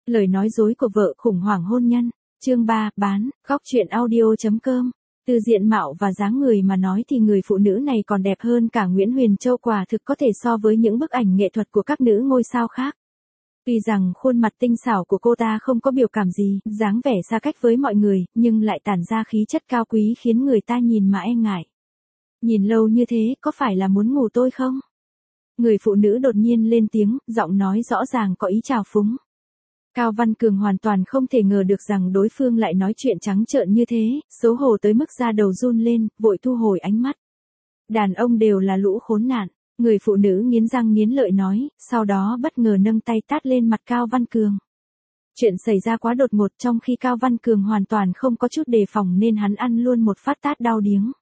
Lời nói dối của vợ khủng hoảng hôn nhân. Chương 3, bán, góc truyện audio.com. Từ diện mạo và dáng người mà nói thì người phụ nữ này còn đẹp hơn cả Nguyễn Huyền Châu, quả thực có thể so với những bức ảnh nghệ thuật của các nữ ngôi sao khác. Tuy rằng khuôn mặt tinh xảo của cô ta không có biểu cảm gì, dáng vẻ xa cách với mọi người, nhưng lại tản ra khí chất cao quý khiến người ta nhìn mà e ngại. Nhìn lâu như thế, có phải là muốn ngủ tôi không? Người phụ nữ đột nhiên lên tiếng, giọng nói rõ ràng có ý trào phúng. Cao Văn Cường hoàn toàn không thể ngờ được rằng đối phương lại nói chuyện trắng trợn như thế, xấu hổ tới mức da đầu run lên, vội thu hồi ánh mắt. Đàn ông đều là lũ khốn nạn, người phụ nữ nghiến răng nghiến lợi nói, sau đó bất ngờ nâng tay tát lên mặt Cao Văn Cường. Chuyện xảy ra quá đột ngột, trong khi Cao Văn Cường hoàn toàn không có chút đề phòng nên hắn ăn luôn một phát tát đau điếng.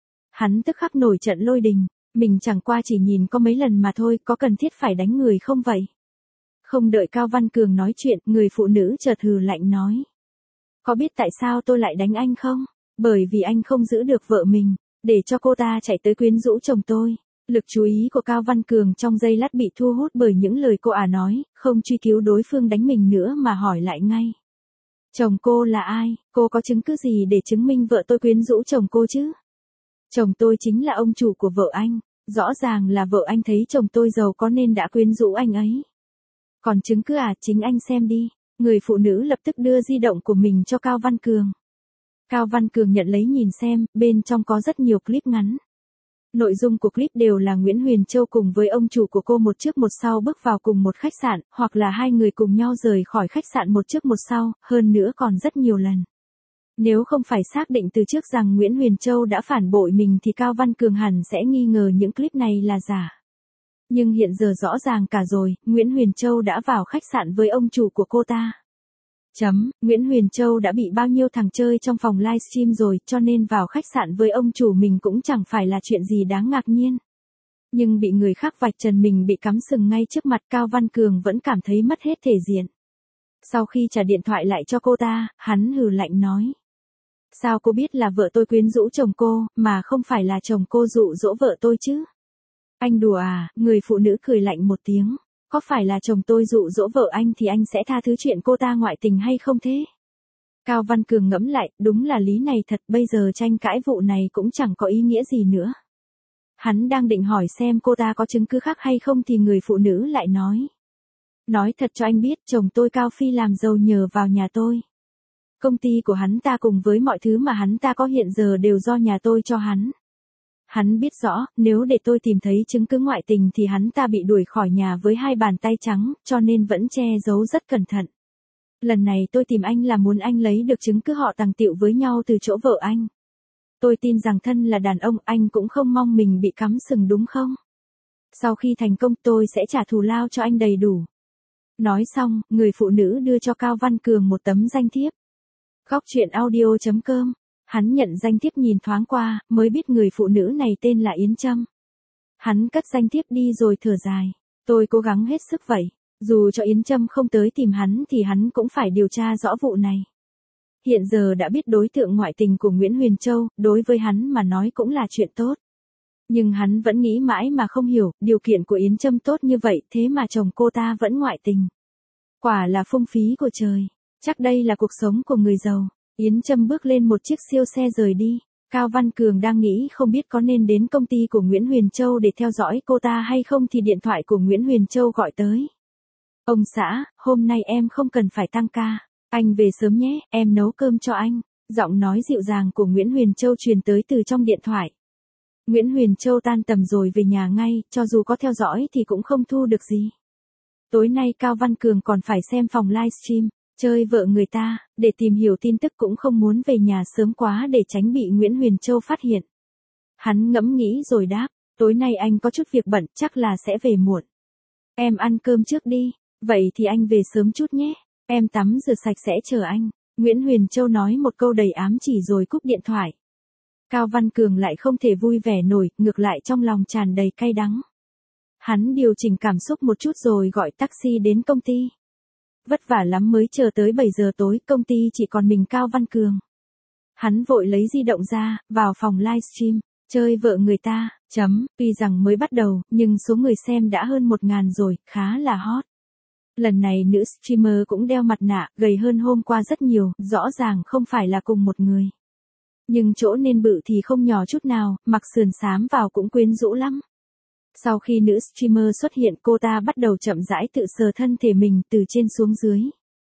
Hắn tức khắc nổi trận lôi đình, mình chẳng qua chỉ nhìn có mấy lần mà thôi, có cần thiết phải đánh người không vậy? Không đợi Cao Văn Cường nói chuyện, người phụ nữ chợt hừ lạnh nói. Có biết tại sao tôi lại đánh anh không? Bởi vì anh không giữ được vợ mình, để cho cô ta chạy tới quyến rũ chồng tôi. Lực chú ý của Cao Văn Cường trong giây lát bị thu hút bởi những lời cô nói, không truy cứu đối phương đánh mình nữa mà hỏi lại ngay. Chồng cô là ai? Cô có chứng cứ gì để chứng minh vợ tôi quyến rũ chồng cô chứ? Chồng tôi chính là ông chủ của vợ anh, rõ ràng là vợ anh thấy chồng tôi giàu có nên đã quyến rũ anh ấy. Còn chứng cứ à, chính anh xem đi. Người phụ nữ lập tức đưa di động của mình cho Cao Văn Cường. Cao Văn Cường nhận lấy nhìn xem, bên trong có rất nhiều clip ngắn. Nội dung của clip đều là Nguyễn Huyền Châu cùng với ông chủ của cô một trước một sau bước vào cùng một khách sạn, hoặc là hai người cùng nhau rời khỏi khách sạn một trước một sau, hơn nữa còn rất nhiều lần. Nếu không phải xác định từ trước rằng Nguyễn Huyền Châu đã phản bội mình thì Cao Văn Cường hẳn sẽ nghi ngờ những clip này là giả. Nhưng hiện giờ rõ ràng cả rồi, Nguyễn Huyền Châu đã vào khách sạn với ông chủ của cô ta. Nguyễn Huyền Châu đã bị bao nhiêu thằng chơi trong phòng livestream rồi, cho nên vào khách sạn với ông chủ mình cũng chẳng phải là chuyện gì đáng ngạc nhiên. Nhưng bị người khác vạch trần mình bị cắm sừng ngay trước mặt, Cao Văn Cường vẫn cảm thấy mất hết thể diện. Sau khi trả điện thoại lại cho cô ta, hắn hừ lạnh nói. Sao cô biết là vợ tôi quyến rũ chồng cô, mà không phải là chồng cô dụ dỗ vợ tôi chứ? Anh đùa à? Người phụ nữ cười lạnh một tiếng. Có phải là chồng tôi dụ dỗ vợ anh thì anh sẽ tha thứ chuyện cô ta ngoại tình hay không thế? Cao Văn Cường ngẫm lại, đúng là lý này thật, bây giờ tranh cãi vụ này cũng chẳng có ý nghĩa gì nữa. Hắn đang định hỏi xem cô ta có chứng cứ khác hay không thì người phụ nữ lại nói. Nói thật cho anh biết, chồng tôi Cao Phi làm giàu nhờ vào nhà tôi. Công ty của hắn ta cùng với mọi thứ mà hắn ta có hiện giờ đều do nhà tôi cho hắn. Hắn biết rõ, nếu để tôi tìm thấy chứng cứ ngoại tình thì hắn ta bị đuổi khỏi nhà với hai bàn tay trắng, cho nên vẫn che giấu rất cẩn thận. Lần này tôi tìm anh là muốn anh lấy được chứng cứ họ tàng tiệu với nhau từ chỗ vợ anh. Tôi tin rằng thân là đàn ông, anh cũng không mong mình bị cắm sừng đúng không? Sau khi thành công tôi sẽ trả thù lao cho anh đầy đủ. Nói xong, người phụ nữ đưa cho Cao Văn Cường một tấm danh thiếp. Góc truyện audio.com. Hắn nhận danh thiếp nhìn thoáng qua, mới biết người phụ nữ này tên là Yến Trâm. Hắn cất danh thiếp đi rồi thở dài. Tôi cố gắng hết sức vậy. Dù cho Yến Trâm không tới tìm hắn thì hắn cũng phải điều tra rõ vụ này. Hiện giờ đã biết đối tượng ngoại tình của Nguyễn Huyền Châu, đối với hắn mà nói cũng là chuyện tốt. Nhưng hắn vẫn nghĩ mãi mà không hiểu, điều kiện của Yến Trâm tốt như vậy thế mà chồng cô ta vẫn ngoại tình. Quả là phung phí của trời. Chắc đây là cuộc sống của người giàu. Yến Trâm bước lên một chiếc siêu xe rời đi. Cao Văn Cường đang nghĩ không biết có nên đến công ty của Nguyễn Huyền Châu để theo dõi cô ta hay không thì điện thoại của Nguyễn Huyền Châu gọi tới. Ông xã, hôm nay em không cần phải tăng ca. Anh về sớm nhé, em nấu cơm cho anh. Giọng nói dịu dàng của Nguyễn Huyền Châu truyền tới từ trong điện thoại. Nguyễn Huyền Châu tan tầm rồi về nhà ngay, cho dù có theo dõi thì cũng không thu được gì. Tối nay Cao Văn Cường còn phải xem phòng livestream. Chơi vợ người ta, để tìm hiểu tin tức cũng không muốn về nhà sớm quá để tránh bị Nguyễn Huyền Châu phát hiện. Hắn ngẫm nghĩ rồi đáp, tối nay anh có chút việc bận, chắc là sẽ về muộn. Em ăn cơm trước đi, vậy thì anh về sớm chút nhé, em tắm rửa sạch sẽ chờ anh. Nguyễn Huyền Châu nói một câu đầy ám chỉ rồi cúp điện thoại. Cao Văn Cường lại không thể vui vẻ nổi, ngược lại trong lòng tràn đầy cay đắng. Hắn điều chỉnh cảm xúc một chút rồi gọi taxi đến công ty. Vất vả lắm mới chờ tới 7 giờ tối, công ty chỉ còn mình Cao Văn Cường. Hắn vội lấy di động ra, vào phòng livestream, chơi vợ người ta, tuy rằng mới bắt đầu, nhưng số người xem đã hơn 1.000 rồi, khá là hot. Lần này nữ streamer cũng đeo mặt nạ, gầy hơn hôm qua rất nhiều, rõ ràng không phải là cùng một người. Nhưng chỗ nên bự thì không nhỏ chút nào, mặc sườn xám vào cũng quyến rũ lắm. Sau khi nữ streamer xuất hiện, cô ta bắt đầu chậm rãi tự sờ thân thể mình từ trên xuống dưới.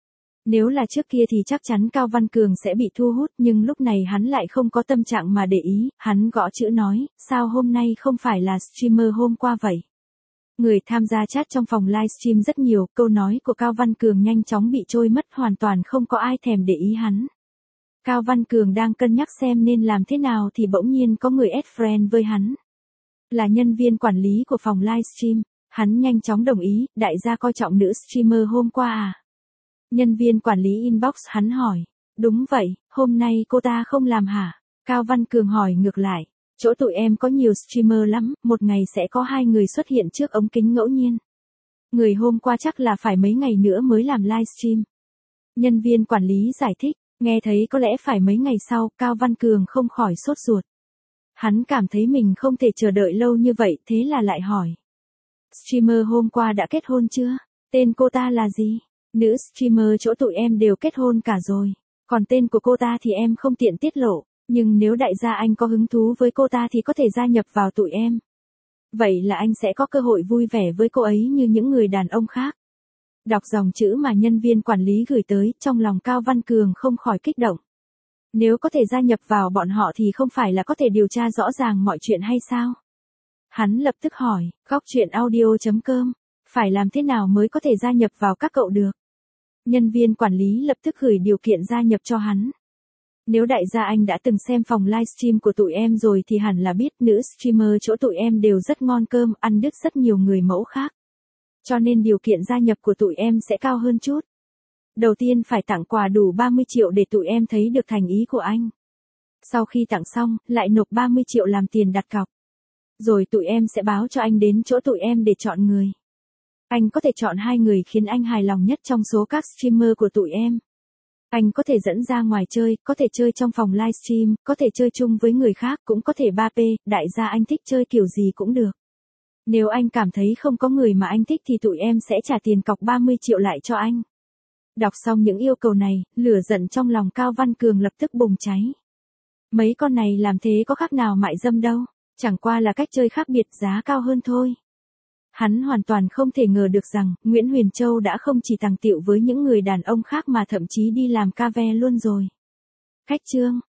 Nếu là trước kia thì chắc chắn Cao Văn Cường sẽ bị thu hút, nhưng lúc này hắn lại không có tâm trạng mà để ý, hắn gõ chữ nói, sao hôm nay không phải là streamer hôm qua vậy? Người tham gia chat trong phòng livestream rất nhiều, câu nói của Cao Văn Cường nhanh chóng bị trôi mất, hoàn toàn không có ai thèm để ý hắn. Cao Văn Cường đang cân nhắc xem nên làm thế nào thì bỗng nhiên có người add friend với hắn. Là nhân viên quản lý của phòng livestream, hắn nhanh chóng đồng ý, đại gia coi trọng nữ streamer hôm qua à? Nhân viên quản lý inbox hắn hỏi, đúng vậy, hôm nay cô ta không làm hả? Cao Văn Cường hỏi ngược lại, chỗ tụi em có nhiều streamer lắm, một ngày sẽ có 2 người xuất hiện trước ống kính ngẫu nhiên. Người hôm qua chắc là phải mấy ngày nữa mới làm livestream. Nhân viên quản lý giải thích, nghe thấy có lẽ phải mấy ngày sau, Cao Văn Cường không khỏi sốt ruột. Hắn cảm thấy mình không thể chờ đợi lâu như vậy, thế là lại hỏi. Streamer hôm qua đã kết hôn chưa? Tên cô ta là gì? Nữ streamer chỗ tụi em đều kết hôn cả rồi. Còn tên của cô ta thì em không tiện tiết lộ. Nhưng nếu đại gia anh có hứng thú với cô ta thì có thể gia nhập vào tụi em. Vậy là anh sẽ có cơ hội vui vẻ với cô ấy như những người đàn ông khác. Đọc dòng chữ mà nhân viên quản lý gửi tới, trong lòng Cao Văn Cường không khỏi kích động. Nếu có thể gia nhập vào bọn họ thì không phải là có thể điều tra rõ ràng mọi chuyện hay sao? Hắn lập tức hỏi, gocchuyenaudio.com, phải làm thế nào mới có thể gia nhập vào các cậu được? Nhân viên quản lý lập tức gửi điều kiện gia nhập cho hắn. Nếu đại gia anh đã từng xem phòng livestream của tụi em rồi thì hẳn là biết nữ streamer chỗ tụi em đều rất ngon cơm, ăn đứt rất nhiều người mẫu khác. Cho nên điều kiện gia nhập của tụi em sẽ cao hơn chút. Đầu tiên phải tặng quà đủ 30 triệu để tụi em thấy được thành ý của anh. Sau khi tặng xong, lại nộp 30 triệu làm tiền đặt cọc. Rồi tụi em sẽ báo cho anh đến chỗ tụi em để chọn người. Anh có thể chọn 2 người khiến anh hài lòng nhất trong số các streamer của tụi em. Anh có thể dẫn ra ngoài chơi, có thể chơi trong phòng livestream, có thể chơi chung với người khác, cũng có thể 3P, đại gia anh thích chơi kiểu gì cũng được. Nếu anh cảm thấy không có người mà anh thích thì tụi em sẽ trả tiền cọc 30 triệu lại cho anh. Đọc xong những yêu cầu này, lửa giận trong lòng Cao Văn Cường lập tức bùng cháy. Mấy con này làm thế có khác nào mại dâm đâu, chẳng qua là cách chơi khác biệt, giá cao hơn thôi. Hắn hoàn toàn không thể ngờ được rằng, Nguyễn Huyền Châu đã không chỉ tàng tiệu với những người đàn ông khác mà thậm chí đi làm ca ve luôn rồi. Khách chương